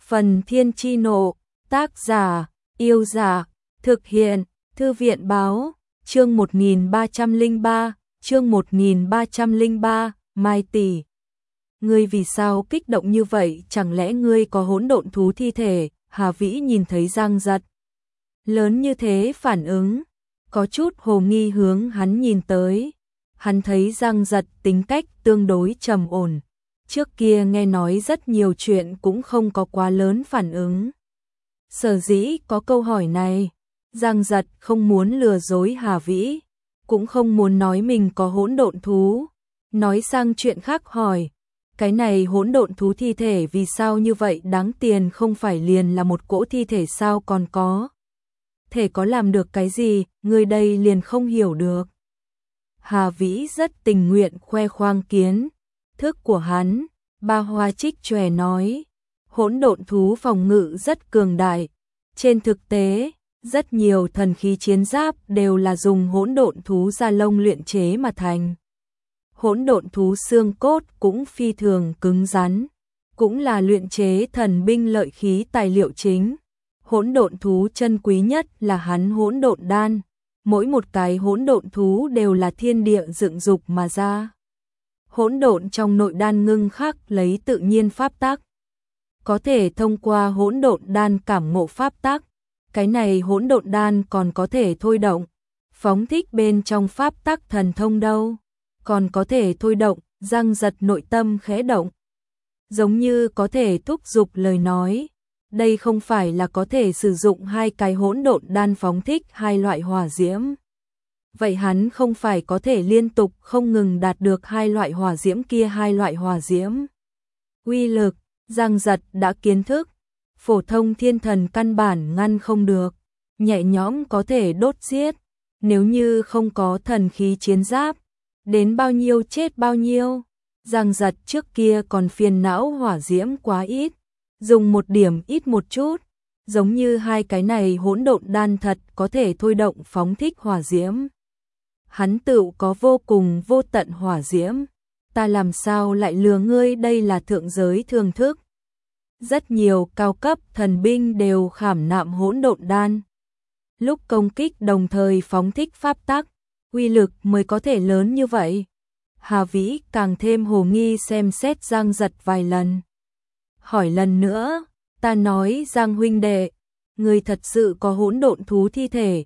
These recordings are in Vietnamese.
Phần Thiên Chi Nộ, tác giả, Yêu Giả, thực hiện, Thư viện Báo, chương 1303, Mai tỷ. Ngươi vì sao kích động như vậy, chẳng lẽ ngươi có hỗn độn thú thi thể? Hà Vĩ nhìn thấy Giang Giật lớn như thế phản ứng, có chút hồ nghi hướng hắn nhìn tới. Hắn thấy Giang Giật tính cách tương đối trầm ổn, trước kia nghe nói rất nhiều chuyện cũng không có quá lớn phản ứng. Sở dĩ có câu hỏi này, Giang Giật không muốn lừa dối Hà Vĩ, cũng không muốn nói mình có hỗn độn thú. Nói sang chuyện khác hỏi, cái này hỗn độn thú thi thể vì sao như vậy đáng tiền, không phải liền là một cỗ thi thể sao, còn có thể có làm được cái gì, người đây liền không hiểu được. Hà Vĩ rất tình nguyện khoe khoang kiến thức của hắn. Ba Hoa Trích chòe nói, hỗn độn thú phòng ngự rất cường đại. Trên thực tế, rất nhiều thần khí chiến giáp đều là dùng hỗn độn thú da lông luyện chế mà thành. Hỗn độn thú xương cốt cũng phi thường cứng rắn, cũng là luyện chế thần binh lợi khí tài liệu chính. Hỗn độn thú chân quý nhất là hắn hỗn độn đan, mỗi một cái hỗn độn thú đều là thiên địa dựng dục mà ra. Hỗn độn trong nội đan ngưng khắc lấy tự nhiên pháp tắc, có thể thông qua hỗn độn đan cảm ngộ pháp tắc. Cái này hỗn độn đan còn có thể thôi động, phóng thích bên trong pháp tắc thần thông đâu, còn có thể thôi động. Giang Giật nội tâm khẽ động, giống như có thể thúc giục lời nói. Đây không phải là có thể sử dụng hai cái hỗn độn đan phóng thích hai loại hỏa diễm. Vậy hắn không phải có thể liên tục không ngừng đạt được hai loại hỏa diễm kia, hai loại hỏa diễm uy lực, Giang Giật đã kiến thức, phổ thông thiên thần căn bản ngăn không được, nhẹ nhõm có thể đốt giết. Nếu như không có thần khí chiến giáp, đến bao nhiêu chết bao nhiêu. Giang Giật trước kia còn phiền não hỏa diễm quá ít, dùng một điểm ít một chút, giống như hai cái này hỗn độn đan thật có thể thôi động phóng thích hỏa diễm. Hắn tự có vô cùng vô tận hỏa diễm, ta làm sao lại lừa ngươi, đây là thượng giới thường thức. Rất nhiều cao cấp thần binh đều khảm nạm hỗn độn đan, lúc công kích đồng thời phóng thích pháp tắc, uy lực mới có thể lớn như vậy. Hà Vĩ càng thêm hồ nghi xem xét Giang Giật vài lần. Hỏi lần nữa, ta nói Giang huynh đệ, người thật sự có hỗn độn thú thi thể?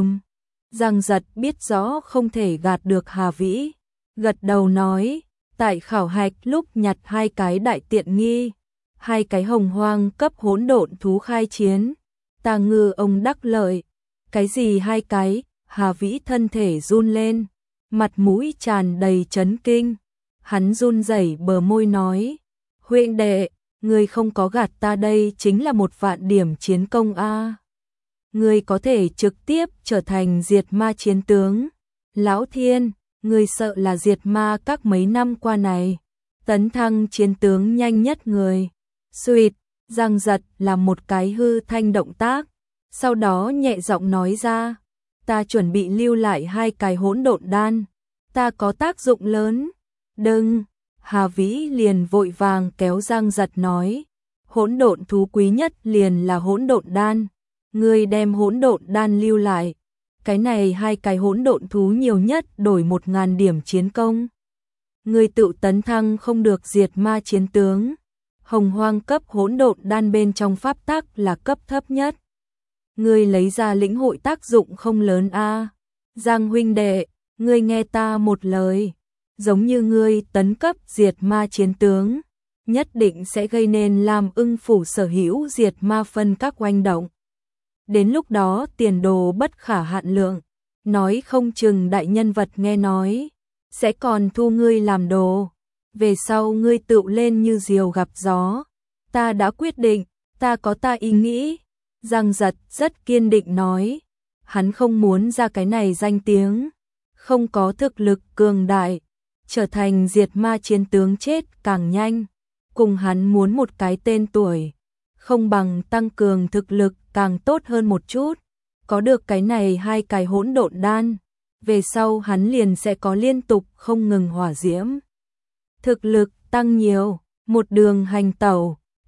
Giang Giật biết rõ không thể gạt được Hà Vĩ, gật đầu nói, tại khảo hạch lúc nhặt hai cái đại tiện nghi, hai cái hồng hoang cấp hỗn độn thú khai chiến, ta ngư ông đắc lợi. Cái gì hai cái? Hà Vĩ thân thể run lên, mặt mũi tràn đầy chấn kinh. Hắn run rẩy bờ môi nói, huynh đệ, ngươi không có gạt ta, đây chính là 1.000 điểm chiến công a. Ngươi có thể trực tiếp trở thành diệt ma chiến tướng. Lão Thiên, ngươi sợ là diệt ma các mấy năm qua này, tấn thăng chiến tướng nhanh nhất người. Xuỵt, Giang Giật làm một cái hư thanh động tác, sau đó nhẹ giọng nói ra, ta chuẩn bị lưu lại hai cái hỗn độn đan, ta có tác dụng lớn. Đừng. Hà Vĩ liền vội vàng kéo Giang Giật nói, hỗn độn thú quý nhất liền là hỗn độn đan, ngươi đem hỗn độn đan lưu lại, cái này hai cái hỗn độn thú nhiều nhất đổi 1.000 điểm chiến công. Ngươi tự tấn thăng không được diệt ma chiến tướng. Hồng hoang cấp hỗn độn đan bên trong pháp tắc là cấp thấp nhất, ngươi lấy ra lĩnh hội tác dụng không lớn a. Giang huynh đệ, ngươi nghe ta một lời, giống như ngươi tấn cấp diệt ma chiến tướng, nhất định sẽ gây nên Lam Ưng phủ sở hữu diệt ma phân các oanh động. Đến lúc đó tiền đồ bất khả hạn lượng, nói không chừng đại nhân vật nghe nói sẽ còn thu ngươi làm đồ. Về sau ngươi tự lên như diều gặp gió. Ta đã quyết định, ta có ta ý nghĩ. Giang Giật rất kiên định nói, hắn không muốn ra cái này danh tiếng, không có thực lực cường đại, trở thành diệt ma chiến tướng chết càng nhanh. Cùng hắn muốn một cái tên tuổi, không bằng tăng cường thực lực càng tốt hơn một chút. Có được cái này hai cái hỗn độn đan, về sau hắn liền sẽ có liên tục không ngừng hỏa diễm. Thực lực tăng nhiều, một đường hành tẩu,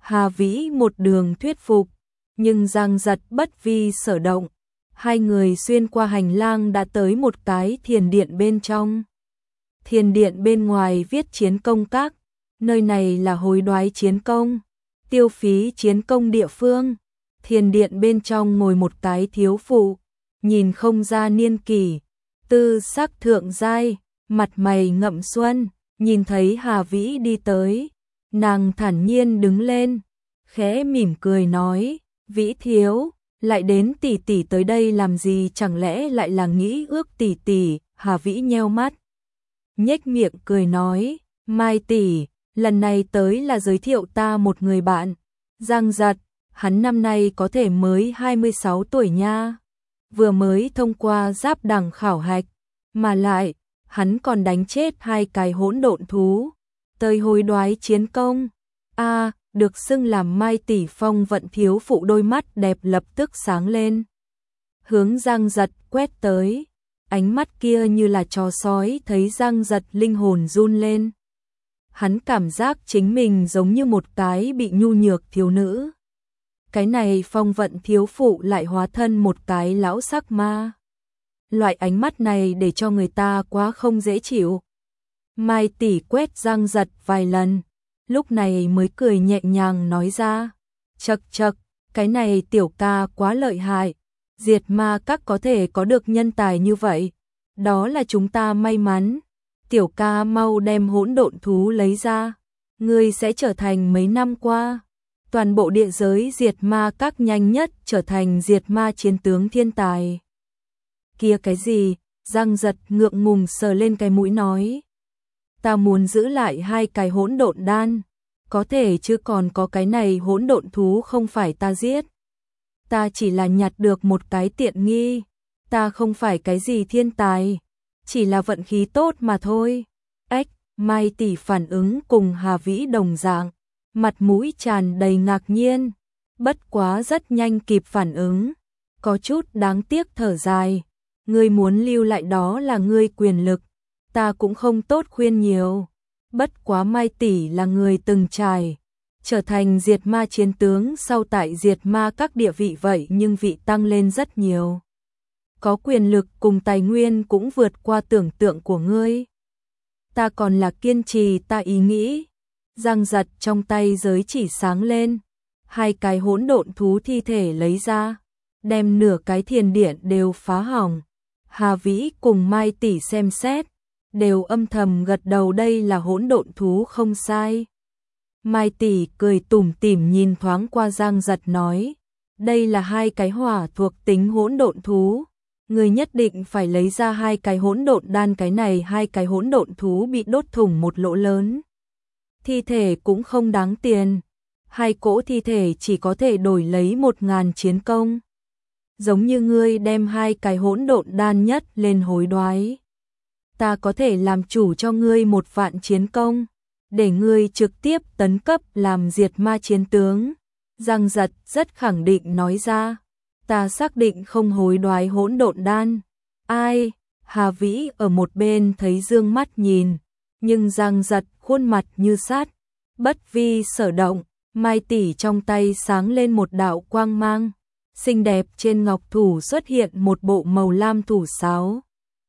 Hà Vĩ một đường thuyết phục, nhưng Giang Giật bất vi sở động. Hai người xuyên qua hành lang đã tới một cái thiền điện bên trong. Thiền điện bên ngoài viết chiến công các, nơi này là hối đoái chiến công, tiêu phí chiến công địa phương. Thiền điện bên trong ngồi một cái thiếu phụ, nhìn không ra niên kỷ, tư sắc thượng giai, mặt mày ngậm xuân, nhìn thấy Hà Vĩ đi tới, nàng thản nhiên đứng lên, khẽ mỉm cười nói, Vĩ thiếu, lại đến tỷ tỷ tới đây làm gì, chẳng lẽ lại là nghĩ ước tỷ tỷ? Hà Vĩ nheo mắt, nhếch miệng cười nói, Mai tỷ, lần này tới là giới thiệu ta một người bạn, Giang Giật, hắn năm nay có thể mới 26 tuổi nha, vừa mới thông qua giáp đẳng khảo hạch, mà lại, hắn còn đánh chết 2 cái hỗn độn thú, tới hối đoái chiến công. A, được xưng làm Mai tỷ. Phong vận thiếu phụ đôi mắt đẹp lập tức sáng lên, hướng Giang Giật quét tới, ánh mắt kia như là chó sói thấy Giang Giật linh hồn run lên. Hắn cảm giác chính mình giống như một cái bị nhu nhược thiếu nữ. Cái này phong vận thiếu phụ lại hóa thân một cái lão sắc ma. Loại ánh mắt này để cho người ta quá không dễ chịu. Mai tỷ quét Giang Giật vài lần, lúc này mới cười nhẹ nhàng nói ra, chậc chậc, cái này tiểu ca quá lợi hại, diệt ma các có thể có được nhân tài như vậy, đó là chúng ta may mắn. Tiểu ca mau đem hỗn độn thú lấy ra, ngươi sẽ trở thành mấy năm qua toàn bộ địa giới diệt ma các nhanh nhất trở thành diệt ma chiến tướng thiên tài. Kia cái gì? Giang Giật ngượng ngùng sờ lên cái mũi nói, ta muốn giữ lại 2 cái hỗn độn đan, có thể chứ, còn có cái này hỗn độn thú không phải ta giết, ta chỉ là nhặt được một cái tiện nghi, ta không phải cái gì thiên tài, chỉ là vận khí tốt mà thôi. Ếch, Mai tỷ phản ứng cùng Hà Vĩ đồng dạng, mặt mũi tràn đầy ngạc nhiên, bất quá rất nhanh kịp phản ứng, có chút đáng tiếc thở dài, ngươi muốn lưu lại đó là ngươi quyền lực, ta cũng không tốt khuyên nhiều, bất quá Mai tỷ là người từng trải, trở thành diệt ma chiến tướng sau tại diệt ma các địa vị vậy nhưng vị tăng lên rất nhiều. Có quyền lực cùng tài nguyên cũng vượt qua tưởng tượng của ngươi. Ta còn là kiên trì ta ý nghĩ. Giang Giật trong tay giới chỉ sáng lên, 2 cái hỗn độn thú thi thể lấy ra, đem nửa cái thiền điện đều phá hỏng. Hà Vĩ cùng Mai tỷ xem xét, đều âm thầm gật đầu, đây là hỗn độn thú không sai. Mai tỷ cười tủm tỉm nhìn thoáng qua Giang Giật nói, đây là 2 cái hỏa thuộc tính hỗn độn thú, người nhất định phải lấy ra 2 cái hỗn độn đan, cái này 2 cái hỗn độn thú bị đốt thủng một lỗ lớn. Thi thể cũng không đáng tiền, 2 cỗ thi thể chỉ có thể đổi lấy 1000 chiến công. Giống như ngươi đem 2 cái hỗn độn đan nhất lên hối đoái, ta có thể làm chủ cho ngươi 1 vạn chiến công, để ngươi trực tiếp tấn cấp làm diệt ma chiến tướng. Giang Giật rất khẳng định nói ra, ta xác định không hối đoái hỗn độn đan. Ai? Hà Vĩ ở một bên thấy dương mắt nhìn, nhưng Giang Giật khuôn mặt như sắt, bất vi sở động. Mai tỷ trong tay sáng lên một đạo quang mang, xinh đẹp trên ngọc thủ xuất hiện một bộ màu lam thủ sáo.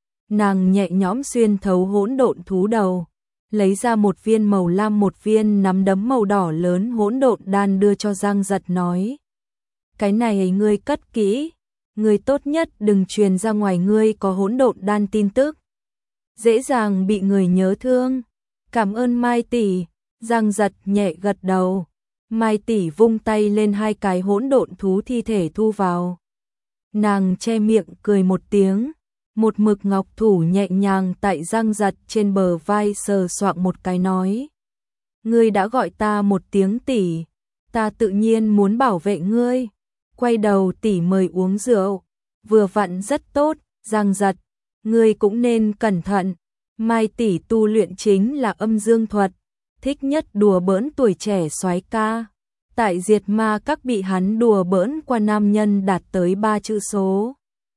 Nàng nhẹ nhõm xuyên thấu hỗn độn thú đầu, lấy ra một viên màu lam, một viên nắm đấm màu đỏ lớn hỗn độn đan đưa cho Giang Giật nói, cái này ngươi cất kỹ, ngươi tốt nhất đừng truyền ra ngoài ngươi có hỗn độn đan tin tức, dễ dàng bị người nhớ thương. Cảm ơn Mai tỷ. Giang Giật nhẹ gật đầu. Mai tỷ vung tay lên 2 cái hỗn độn thú thi thể thu vào. Nàng che miệng cười một tiếng, một mực ngọc thủ nhẹ nhàng tại Giang Giật trên bờ vai sờ soạng một cái nói, ngươi đã gọi ta một tiếng tỷ, ta tự nhiên muốn bảo vệ ngươi. Quay đầu tỷ mời uống rượu, vừa vặn rất tốt. Giang Giật, ngươi cũng nên cẩn thận. Mai tỷ tu luyện chính là âm dương thuật, thích nhất đùa bỡn tuổi trẻ soái ca. Tại diệt ma các bị hắn đùa bỡn qua nam nhân đạt tới 3 chữ số.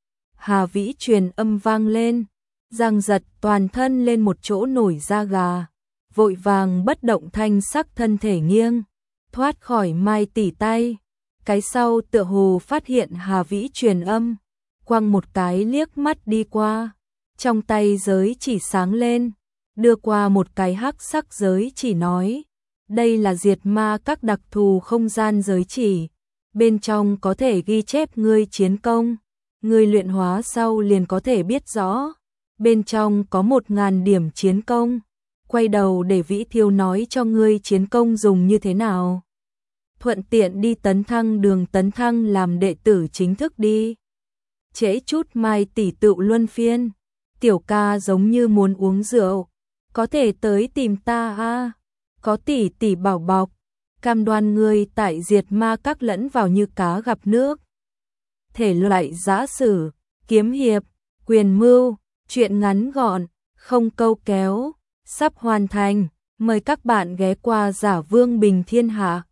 Hà Vĩ truyền âm vang lên, Giang Giật toàn thân lên một chỗ nổi da gà, vội vàng bất động thanh sắc thân thể nghiêng, thoát khỏi Mai tỷ tay. Cái sau tựa hồ phát hiện Hà Vĩ truyền âm, quăng một cái liếc mắt đi qua, trong tay giới chỉ sáng lên, đưa qua một cái hắc sắc giới chỉ nói, đây là diệt ma các đặc thù không gian giới chỉ, bên trong có thể ghi chép ngươi chiến công, ngươi luyện hóa sau liền có thể biết rõ, bên trong có 1000 điểm chiến công, quay đầu để Vĩ Thiêu nói cho ngươi chiến công dùng như thế nào. Thuận tiện đi tấn thăng làm đệ tử chính thức đi. Trễ chút Mai tỷ tựu luân phiên, tiểu ca giống như muốn uống rượu, có thể tới tìm ta a, có tỷ tỷ bảo bọc, cam đoan ngươi tại diệt ma các lẫn vào như cá gặp nước. Thể loại giã sử, kiếm hiệp, quyền mưu, truyện ngắn gọn, không câu kéo, sắp hoàn thành, mời các bạn ghé qua Giả Vương Bình Thiên Hạ.